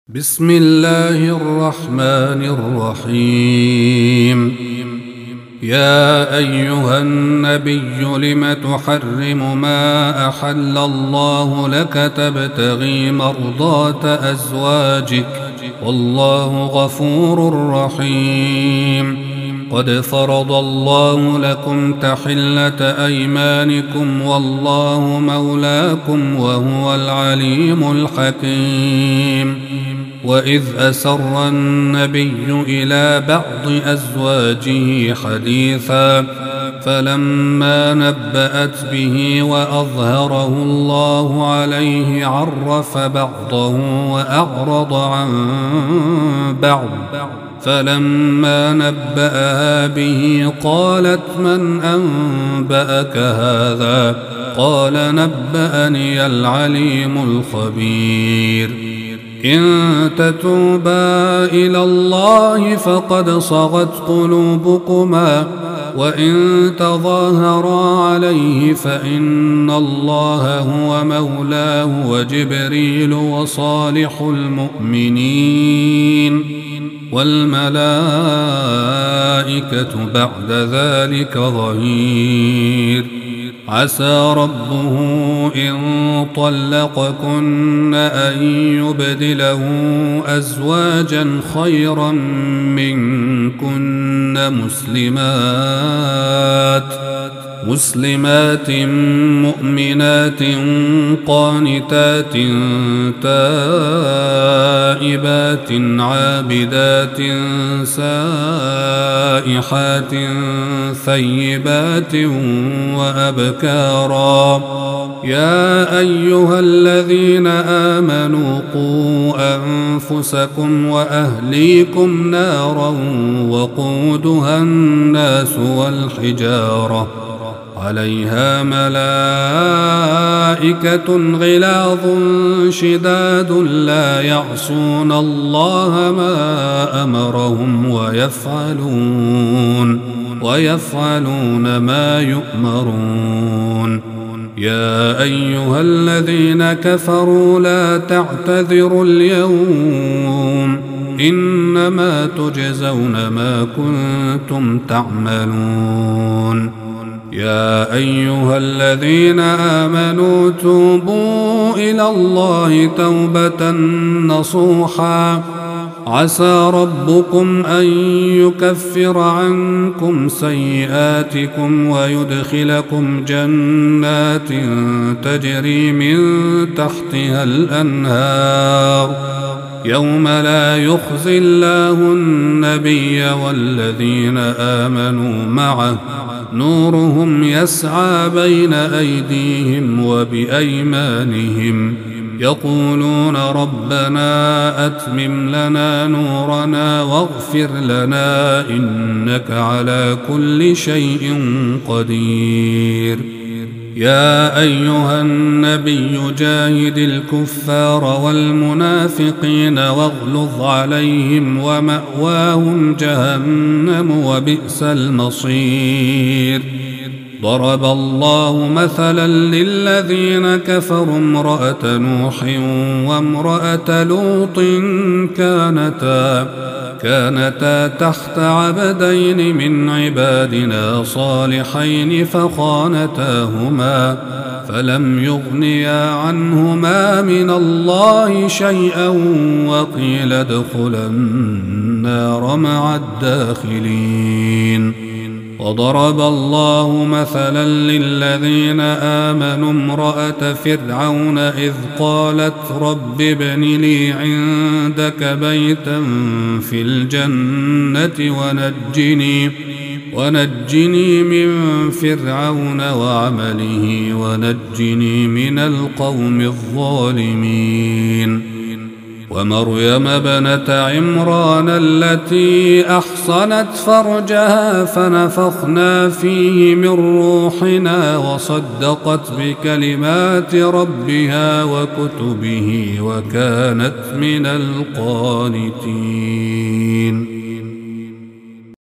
بسم الله الرحمن الرحيم. يا أيها النبي لم تحرم ما أحل الله لك تبتغي مرضات أزواجك والله غفور رحيم. قد فرض الله لكم تحلة أيمانكم والله مولاكم وهو العليم الحكيم. وإذ أسر النبي إلى بعض أزواجه حديثا فلما نبأت به وأظهره الله عليه عرف بعضه وأعرض عن بعض فلما نبأها به قالت من أنبأك هذا قال نبأني العليم الخبير. إن تتوبا إلى الله فقد صغت قلوبكما وإن تظاهرا عليه فإن الله هو مولاه وجبريل وصالح المؤمنين والملائكة بعد ذلك ظهير. عسى ربه إن طلقكن أن يبدله أزواجا خيرا منكن مسلمات مؤمنات قانتات تائبات عابدات سائحات ثيبات وأبكارا. يا أيها الذين آمنوا قوا أنفسكم وأهليكم نارا وقودها الناس والحجارة عليها ملائكة غلاظ شداد لا يعصون الله ما أمرهم ويفعلون ما يؤمرون. يا أيها الذين كفروا لا تعتذروا اليوم إنما تجزون ما كنتم تعملون. يا أيها الذين آمنوا توبوا إلى الله توبة نصوحا عسى ربكم أن يكفر عنكم سيئاتكم ويدخلكم جنات تجري من تحتها الأنهار يوم لا يخزي الله النبي والذين آمنوا معه نورهم يسعى بين أيديهم وبأيمانهم يقولون ربنا أتمم لنا نورنا واغفر لنا إنك على كل شيء قدير. يا أيها النبي جاهد الكفار والمنافقين واغلظ عليهم ومأواهم جهنم وبئس المصير. ضرب الله مثلا للذين كفروا امرأة نوح وامرأة لوط كانتا تحت عبدين من عبادنا صالحين فخانتاهما فلم يغنيا عنهما من الله شيئا وقيل ادخلا النار مع الداخلين. وضرب الله مثلا للذين آمنوا امرأة فرعون إذ قالت رب ابن لي عندك بيتا في الجنة ونجني من فرعون وعمله ونجني من القوم الظالمين. ومريم ابنة عمران التي أحصنت فرجها فنفخنا فيه من روحنا وصدقت بكلمات ربها وكتبه وكانت من القانتين.